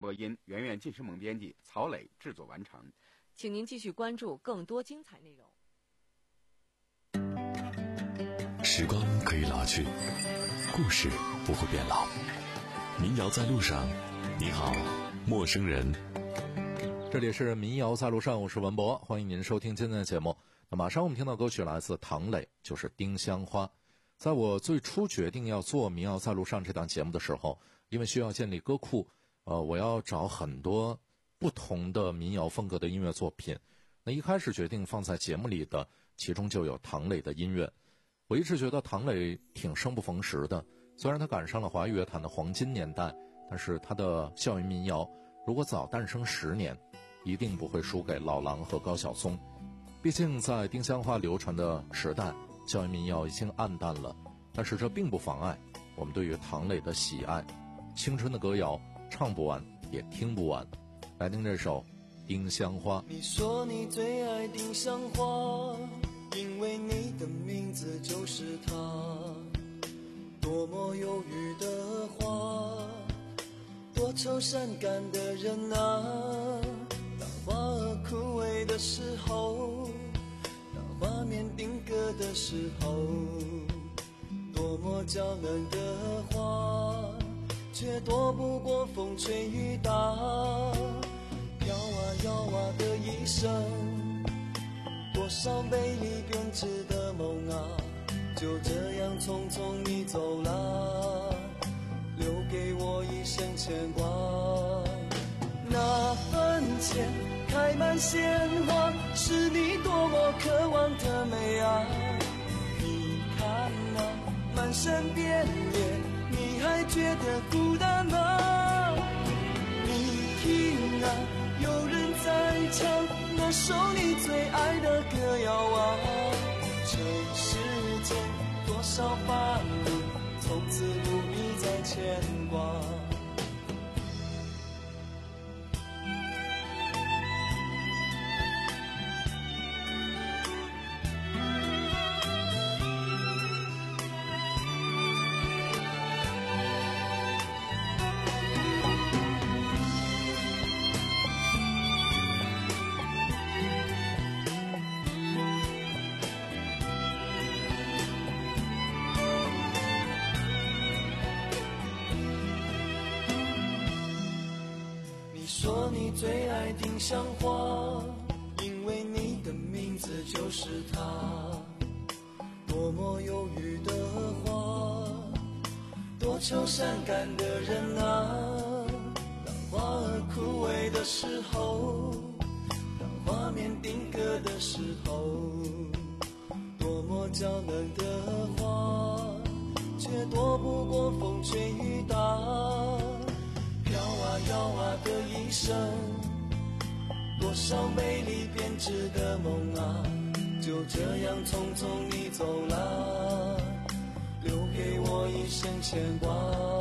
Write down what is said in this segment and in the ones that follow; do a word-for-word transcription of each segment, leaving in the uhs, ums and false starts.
播音，圆圆晋诗萌编辑，曹磊制作完成。 请您继续关注更多精彩内容。 时光可以老去，故事不会变老。民谣在路上，你好，陌生人。 这里是民谣在路上，我是文博，欢迎您收听今天的节目。那马上我们听到歌曲来自唐磊，就是《丁香花》。在我最初决定要做民谣在路上这档节目的时候，因为需要建立歌库，呃，我要找很多不同的民谣风格的音乐作品。那一开始决定放在节目里的，其中就有唐磊的音乐。我一直觉得唐磊挺生不逢时的，虽然他赶上了华语乐坛的黄金年代，但是他的校园民谣如果早诞生十年，一定不会输给老狼和高晓松。毕竟在丁香花流传的时代，校园民谣已经暗淡了，但是这并不妨碍我们对于唐磊的喜爱。青春的歌谣唱不完也听不完，来听这首丁香花。 你说你最爱丁香花，因为你的名字就是它，多么忧郁的花，多愁善感的人啊。当花儿枯萎的时候，当画面定格的时候，多么娇嫩的花，却躲不过风吹雨打。摇啊摇啊的一生，多少美丽编织的梦啊，就这样匆匆你走了，留给我一生牵挂。那坟前开满鲜花，是你多么渴望的美啊。你看啊，满山遍野，你还觉得孤单吗？你听啊，有人在唱那首你最爱的歌谣啊。这世间多少烦恼，从此不必再牵挂。说你最爱丁香花，因为你的名字就是它，多么忧郁的花，多愁善感的人啊。当花儿枯萎的时候，当画面定格的时候，多么娇嫩的花，却躲不过风吹雨打。摇啊摇啊的一生，多少美丽编织的梦啊，就这样匆匆你走了，留给我一生牵挂。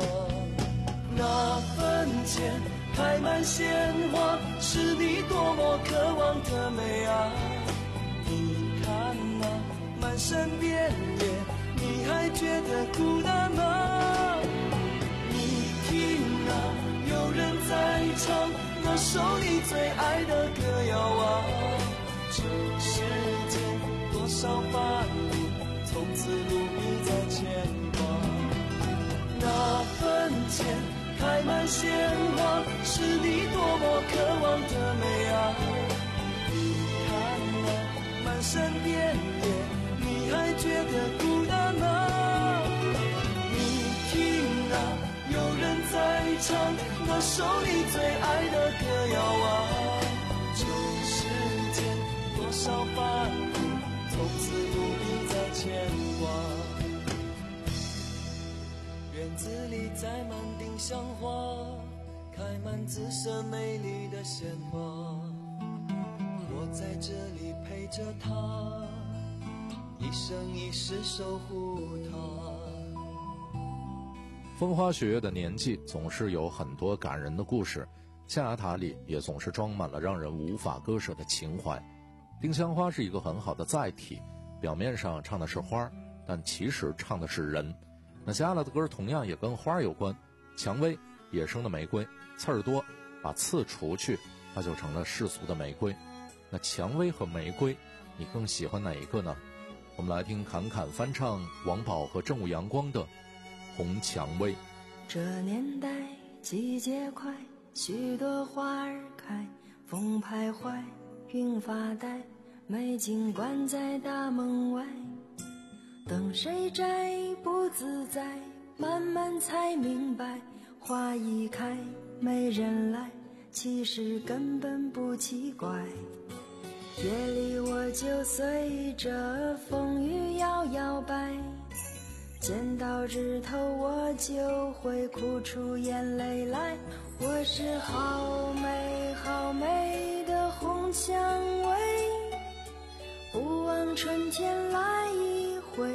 那坟前开满鲜花，是你多么渴望的美啊。你看啊，满山遍野，你还觉得孤单吗？你听啊，有人在唱那首你最爱的歌谣啊。这世间多少烦恼，从此不必再牵挂。那坟前开满鲜花，是你多么渴望的美啊。你看啊，满山遍野，你还觉得孤单吗？你听啊，有人在唱那首你最爱的歌谣啊。这世间多少烦恼，从此不必再牵挂。院子里栽满丁香花，开满紫色美丽的鲜花，我在这里陪着她，一生一世守护她。 风花雪月的年纪总是有很多感人的故事，象牙塔里也总是装满了让人无法割舍的情怀。丁香花是一个很好的载体，表面上唱的是花，但其实唱的是人。那接下来的歌同样也跟花有关，蔷薇、野生的玫瑰、刺儿多、 把刺除去，它就成了世俗的玫瑰。那蔷薇和玫瑰，你更喜欢哪一个呢？我们来听侃侃翻唱王宝和正午阳光的《红蔷薇》。 这年代季节快，许多花儿开，风徘徊，云发呆，美景关在大门外，等谁摘不自在，慢慢才明白，花一开没人来，其实根本不奇怪。夜里我就随着风雨摇摇摆，见到枝头我就会哭出眼泪来。我是好美好美的红蔷薇，不枉春天来一回，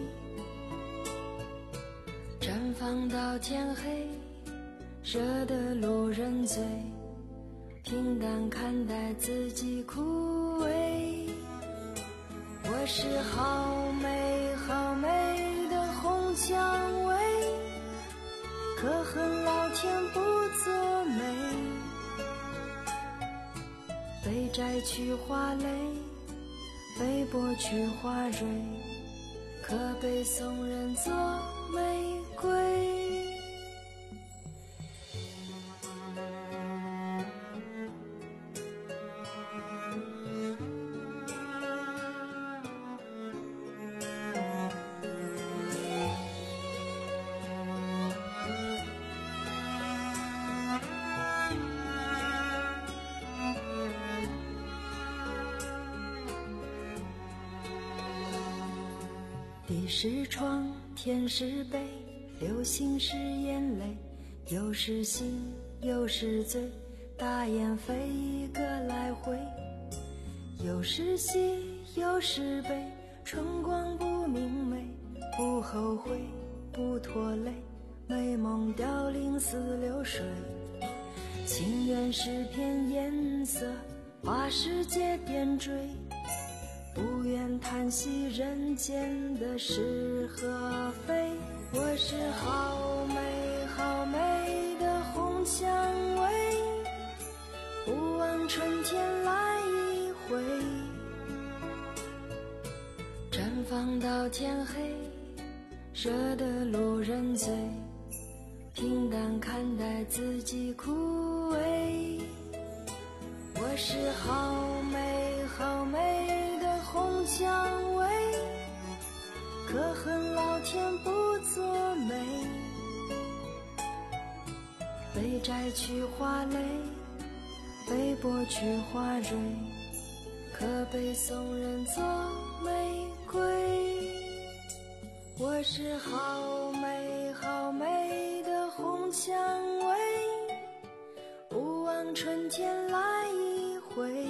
绽放到天黑，惹得路人醉，平淡看待自己枯萎。我是好美好美的红蔷薇，可恨老天不作美，被摘去花蕾，被剥去花蕊，可被送人做玫瑰。地是窗，天是被，流星是眼泪，有时醒，有时醉，大雁飞一个来回，有时喜，有时悲，春光不明媚，不后悔，不拖累，美梦凋零似流水。情缘是片颜色，把世界点缀，不愿叹息人间的是和非。我是好美好美的红蔷薇，不枉春天来一回，绽放到天黑，惹得路人醉，平淡看待自己枯萎。我是好美好美的红蔷薇，可恨老天不作美，被摘去花蕾，被剥去花蕊，可被送人做玫瑰。我是好美好美的红蔷薇，不枉春天来一回，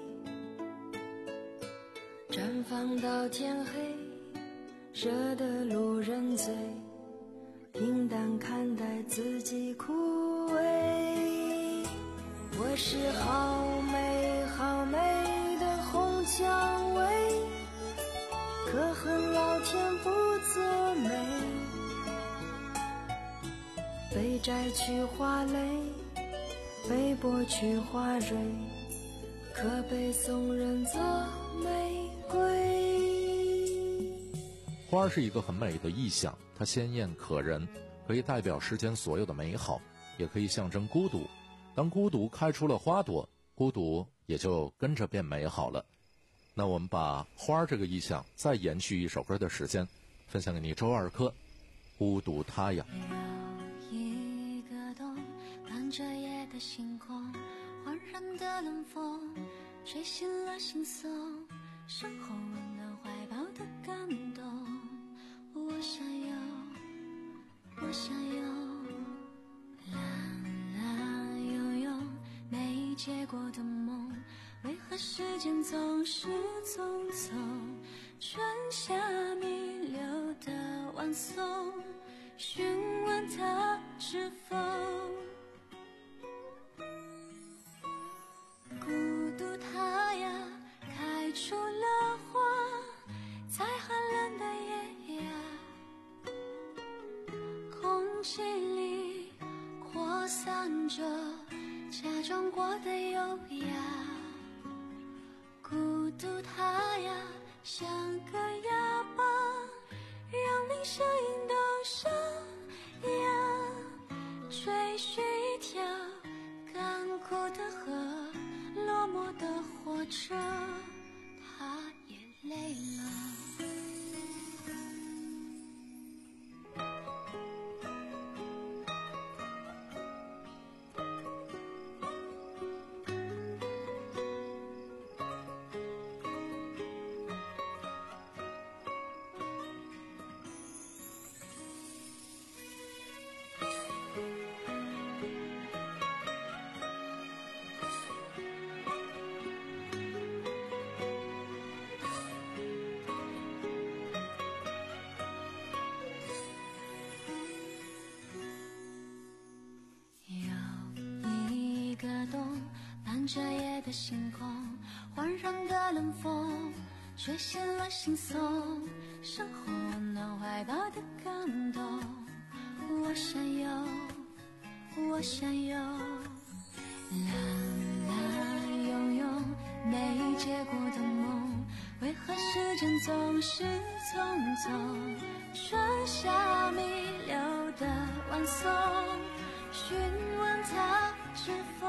绽放到天黑，惹得路人醉，平淡看待自己枯萎。我是好美好美的红蔷薇，可恨老天不作美，被摘去花蕾，被剥去花蕊，可被送人做玫瑰。 花是一个很美的意象，它鲜艳可人，可以代表世间所有的美好，也可以象征孤独。当孤独开出了花朵，孤独也就跟着变美好了。那我们把花这个意象再延续一首歌的时间，分享给你周二珂，孤独他呀。 有一个洞，伴着夜的星空，缓然的冷风吹醒了心松，身后温暖怀抱的感动。我想有，我想有，蓝蓝悠悠没结果的梦，为何时间总是匆匆？春夏弥留的晚松，询问他是否孤独他呀，开出了花，在寒冷的夜呀，空气里扩散着家过的优雅，孤独它呀像个哑巴，让连声音都沙哑，追寻一条干枯的河，落寞的火车，它也累了。这夜的星空，环绕的冷风吹醒了心松，身后温暖怀抱的感动，我想有，我想有，蓝蓝涌涌没结果的梦，为何时间总是匆匆，春夏弥留的晚松，询问它是否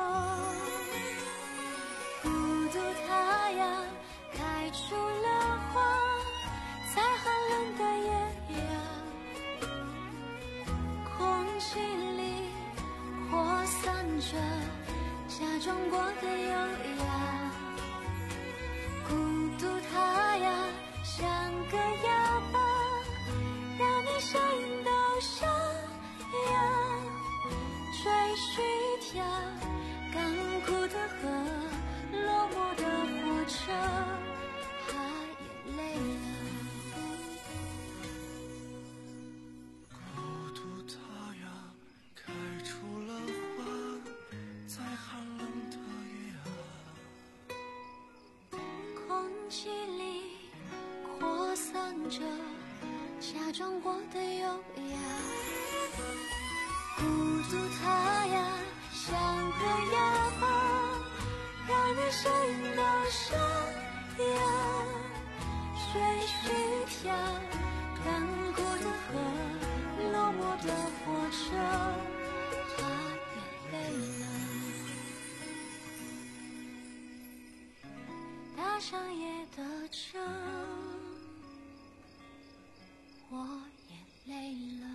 孤独它呀开出了花，在寒冷的夜呀，空气里扩散着假装过的优雅，孤独它呀像个哑巴，让你声音都沙哑，追寻一条干枯的河，落寞的火车，它也累了。 孤独它呀开出了花，在寒冷的夜啊， 空气里扩散着假装过的优雅，孤独它呀像个哑巴，让人声音都沙哑，追寻一条干枯的河，落寞的火车，它也累了。搭上夜的车，我也累了。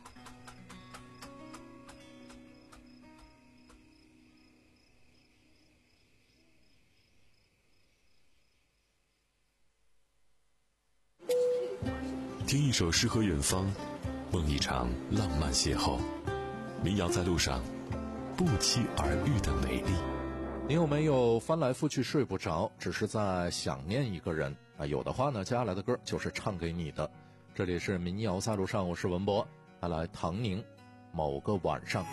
听一首诗和远方，梦一场浪漫邂逅。民谣在路上，不期而遇的美丽。 你有没有翻来覆去睡不着，只是在想念一个人啊？有的话呢，接下来的歌就是唱给你的。这里是民谣在路上，我是文博，带来唐宁某个晚上。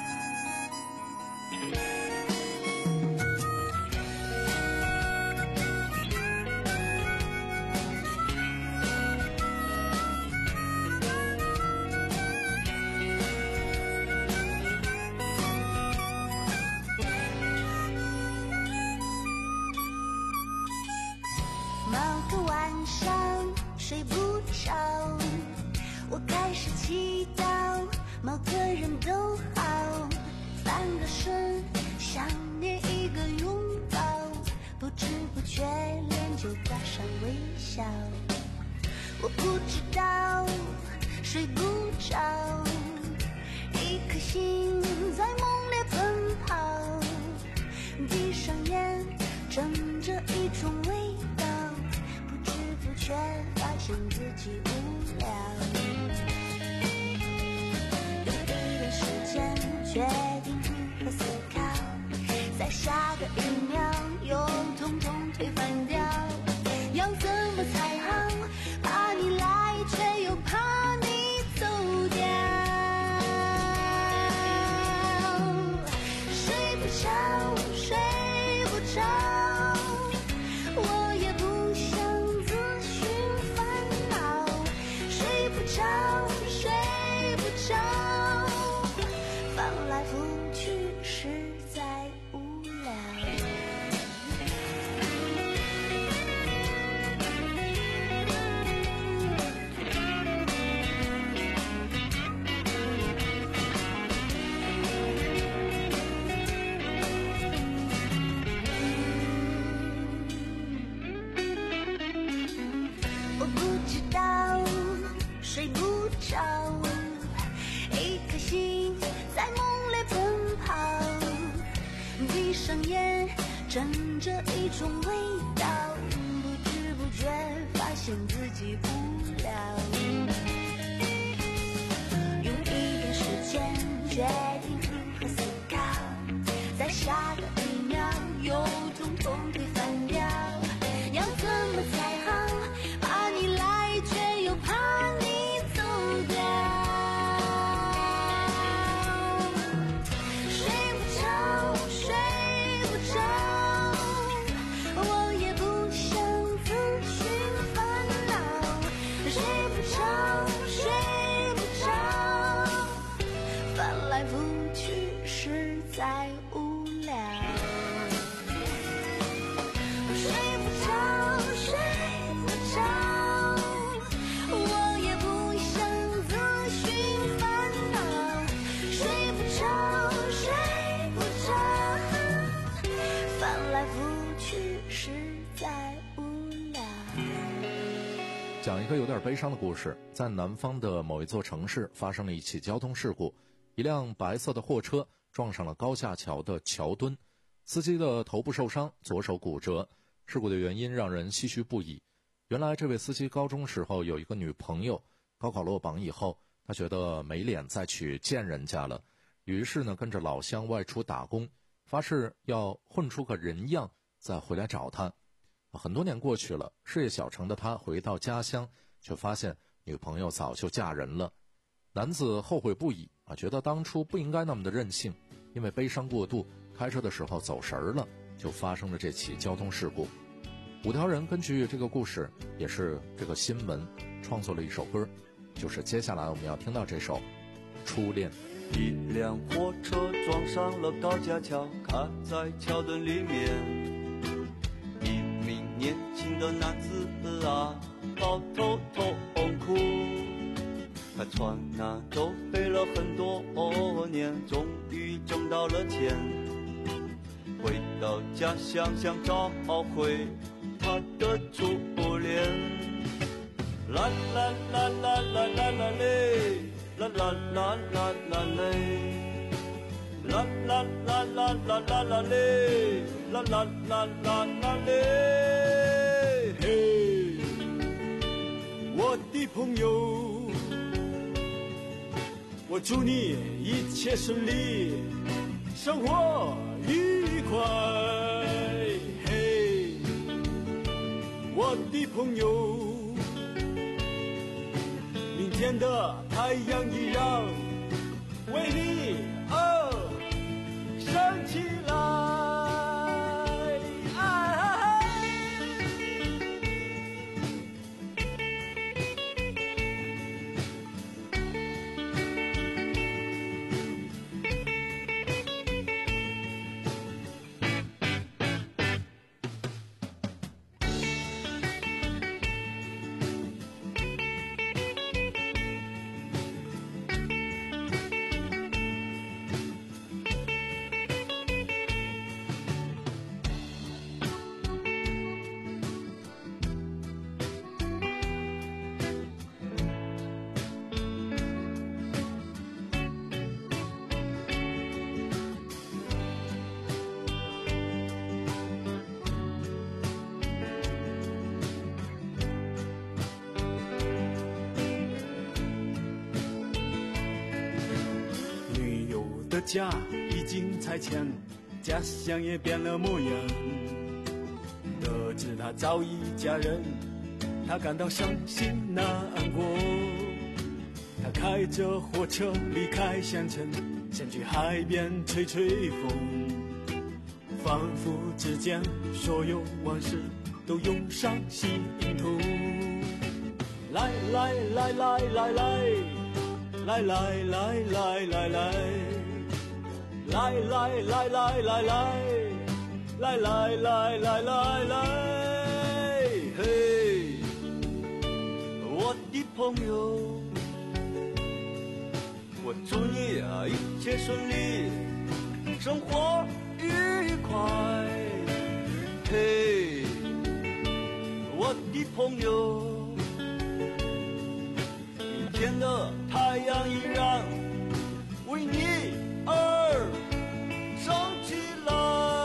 睡不着，我开始祈祷某个人都好，翻个身想念一个拥抱，不知不觉脸就挂上微笑。我不知道睡不着，一颗心在梦里奔跑，闭上眼睁着一种味道，不知不觉发现自己无聊。有一段时间决定不思考，在下个一秒又统统推翻掉。要怎么才好？怕你来，却又怕你走掉。睡不着，睡不着，我也不想自寻烦恼。睡不着，睡不着，翻来覆去实在无聊。 闭上眼，枕着一种味道，不知不觉发现自己无聊。用一点时间决定如何思考，在下个一秒有种崩溃翻掉。要怎么才好？怕你来，却又怕你走掉。睡不着，睡不着，我也不想自寻烦恼。睡不着，睡不着，翻来覆去实在无聊。睡不着，睡不着，我也不想自寻烦恼。睡不着，睡不着，翻来覆去实在无聊。 讲一个有点悲伤的故事。在南方的某一座城市发生了一起交通事故，一辆白色的货车撞上了高架桥的桥墩，司机的头部受伤，左手骨折。事故的原因让人唏嘘不已。原来这位司机高中时候有一个女朋友，高考落榜以后，他觉得没脸再去见人家了，于是呢跟着老乡外出打工，发誓要混出个人样再回来找他。很多年过去了，事业小成的他回到家乡，却发现女朋友早就嫁人了。男子后悔不已啊，觉得当初不应该那么的任性，因为悲伤过度，开车的时候走神了，就发生了这起交通事故。五条人根据这个故事，也是这个新闻，创作了一首歌，就是接下来我们要听到这首《初恋》。 一辆火车撞上了高架桥，卡在桥墩里面。一名年轻的男子啊，抱头痛哭。他船啊都飞了很多年，终于挣到了钱，回到家乡想找回他的初恋。啦啦啦啦啦啦啦嘞，啦啦啦啦啦嘞，啦啦啦啦啦啦啦嘞，啦啦啦啦啦嘞。嘿，我的朋友，我祝你一切顺利，生活愉快。嘿，我的朋友，明天的太阳依然为你而升起来。家已经拆迁，家乡也变了模样。得知他早已嫁人，他感到伤心难过。他开着火车离开县城，先去海边吹吹风。仿佛之间，所有往事都涌上心头。来来来来来来，来来来来来来。来来来来来来，来来来来来来，嘿，我的朋友，我祝你啊一切顺利，生活愉快。嘿，我的朋友，明天的太阳依然为你而升起来。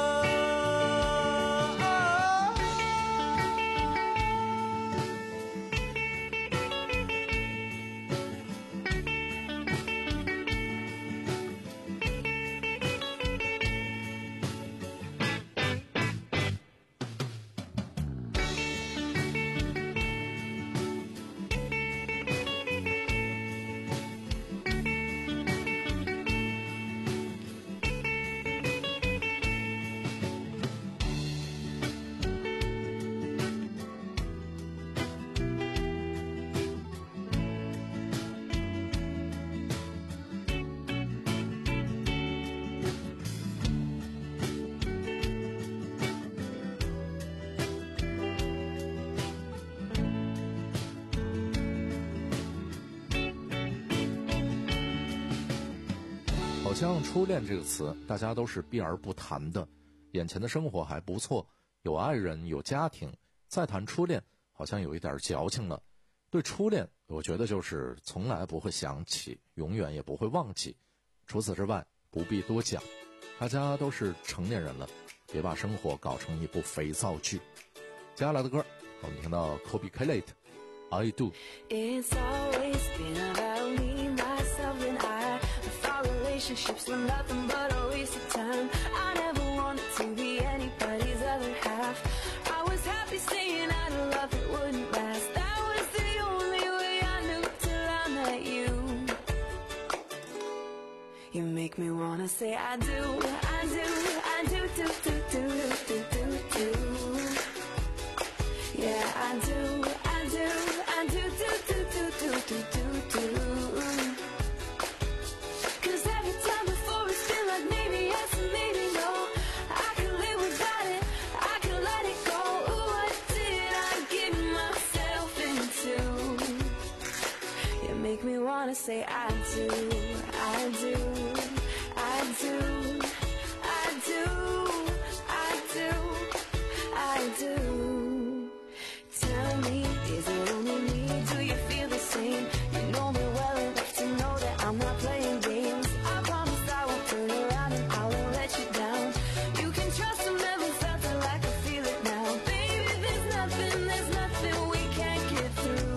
像初恋这个词，大家都是避而不谈的。眼前的生活还不错，有爱人，有家庭，再谈初恋好像有一点矫情了。对初恋，我觉得就是从来不会想起，永远也不会忘记。除此之外，不必多讲。大家都是成年人了，别把生活搞成一部肥皂剧。接下来的歌，我们听到 Kobe Calais I Do。 It's always been about me, myself and I. I thought relationships were nothing but a waste of time. I never wanted to be anybody's other half. I was happy saying I love it wouldn't last. That was the only way I knew till I met you. You make me wanna say I do, I do, I do, do, do, do, do, do, do. Yeah, I do, I do, I do, do, do, do, do, do, do, do. Cause every time before it's been like maybe yes and maybe no. I could live without it, I could let it go. Ooh, what did I get myself into? You make me wanna say I do, I do, I do, I do, I do, I do. Tell me, is it only me? Do you feel the same? You know me well enough to know that I'm not playing games. I promise I won't turn around and I won't let you down. You can trust I never felt it like I feel it now. Baby, there's nothing, there's nothing we can't get through.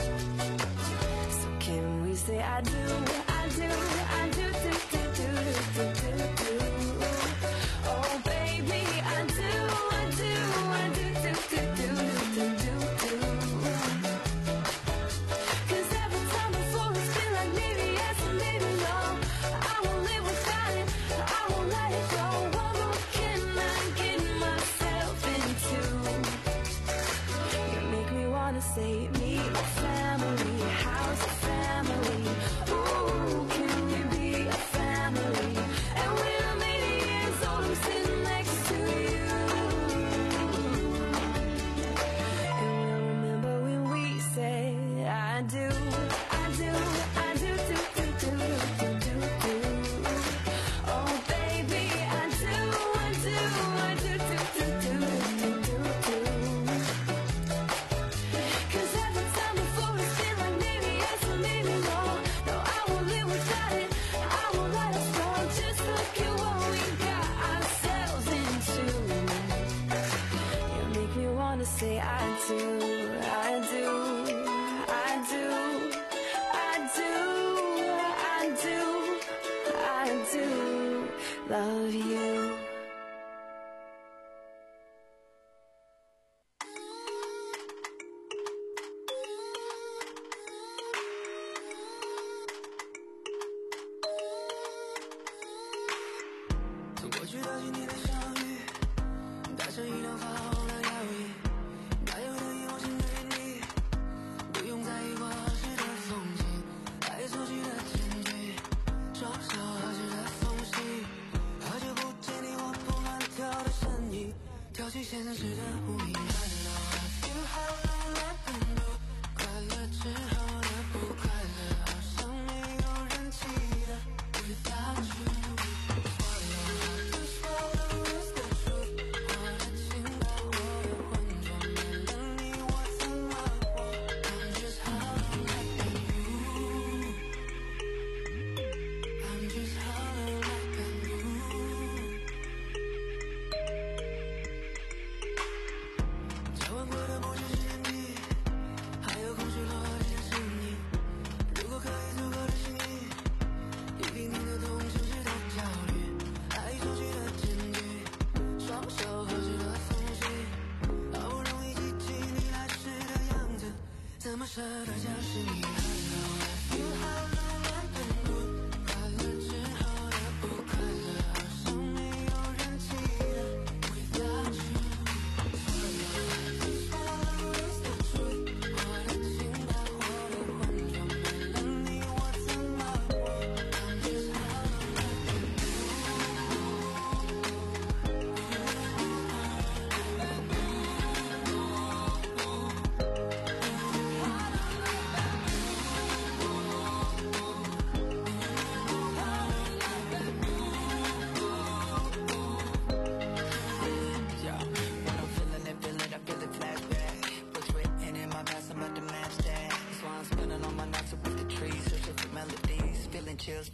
So can we say I do, I do, I do, do, do, do, do, do, do. Oh baby, I do, I do, I do, do, do, do, do, do, do. Cause every time before it's been like maybe yes and maybe no. I won't live without it, I won't let it go. What more can I get myself into? You make me wanna say meet my family, how's the family? Ooh, can we be a family? And when I'm eighty years old, I'm sitting next to you. And we'll remember when we say I do, I do, I do, do, do, do, do, do, do. Oh baby, I do, I do, I do, do, do, do, do, do, do. Cause every time before it's been like maybe yes or maybe no. No, I won't live without it, I won't let us go. Just look at what we got ourselves into. You make me wanna say I do, I do, I do, I do, I do, I do love you.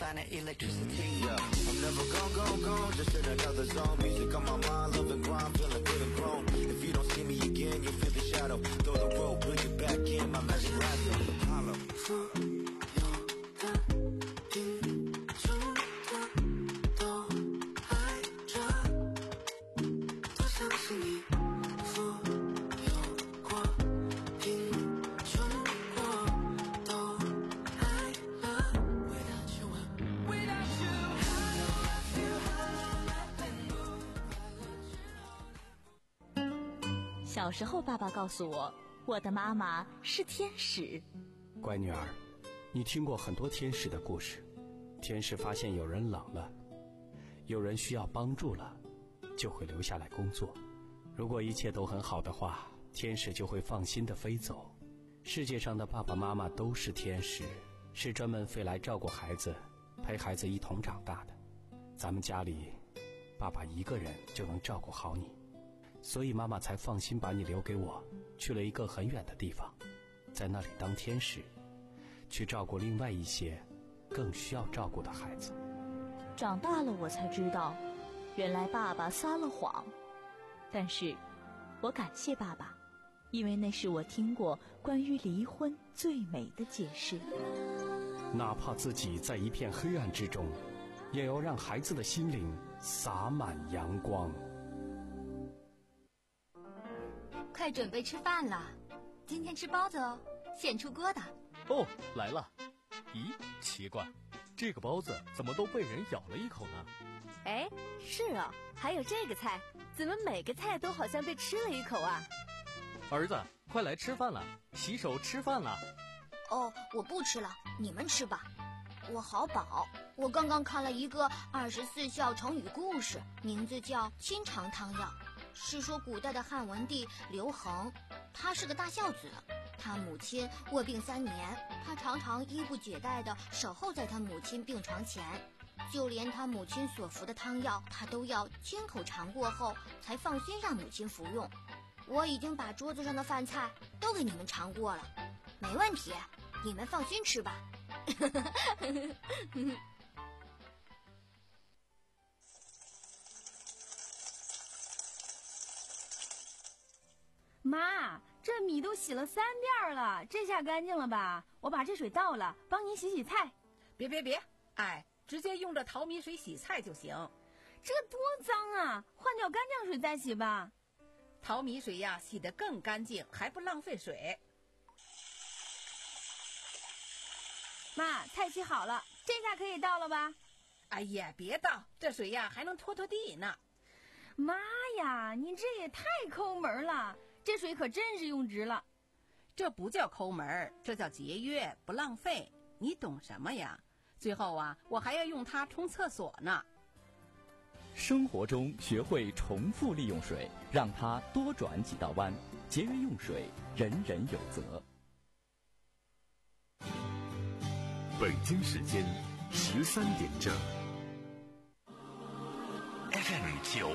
planet electricity. Yeah, I'm never gone, gone, gone, just in another zone. Music on my mind, love and grind, feeling good and grown. If you don't see me again, you'll feel the shadow. Throw the rope, bring it back in, my magic lasso. Hollow. 小时候，爸爸告诉我，我的妈妈是天使。 乖女儿，你听过很多天使的故事。天使发现有人冷了，有人需要帮助了，就会留下来工作。如果一切都很好的话，天使就会放心地飞走。世界上的爸爸妈妈都是天使，是专门飞来照顾孩子，陪孩子一同长大的。咱们家里，爸爸一个人就能照顾好你。所以妈妈才放心把你留给我，去了一个很远的地方，在那里当天使，去照顾另外一些更需要照顾的孩子。 长大了我才知道，原来爸爸撒了谎。但是我感谢爸爸，因为那是我听过关于离婚最美的解释。 哪怕自己在一片黑暗之中，也要让孩子的心灵洒满阳光。 快准备吃饭了，今天吃包子哦，现出锅的。 哦，来了。咦，奇怪，这个包子怎么都被人咬了一口呢？ 哎，是啊，还有这个菜，怎么每个菜都好像被吃了一口啊？ 儿子，快来吃饭了，洗手吃饭了。 哦，我不吃了，你们吃吧。我好饱，我刚刚看了一个二十四孝成语故事，名字叫《清肠汤药》。是说古代的汉文帝刘恒，他是个大孝子，他母亲卧病三年，他常常衣不解带地守候在他母亲病床前，就连他母亲所服的汤药，他都要亲口尝过后才放心让母亲服用。我已经把桌子上的饭菜都给你们尝过了，没问题，你们放心吃吧。 妈，这米都洗了三遍了，这下干净了吧？我把这水倒了，帮您洗洗菜。 别别别，哎，直接用这淘米水洗菜就行。 这多脏啊，换掉干净水再洗吧。 淘米水呀，洗得更干净，还不浪费水。 妈，菜洗好了，这下可以倒了吧？ 哎呀，别倒，这水呀还能拖拖地呢。 妈呀，你这也太抠门了。这水可真是用值了。 这不叫抠门，这叫节约，不浪费。你懂什么呀？最后啊，我还要用它冲厕所呢。 生活中学会重复利用水，让它多转几道弯，节约用水，人人有责。 北京时间十三点整。F M 九。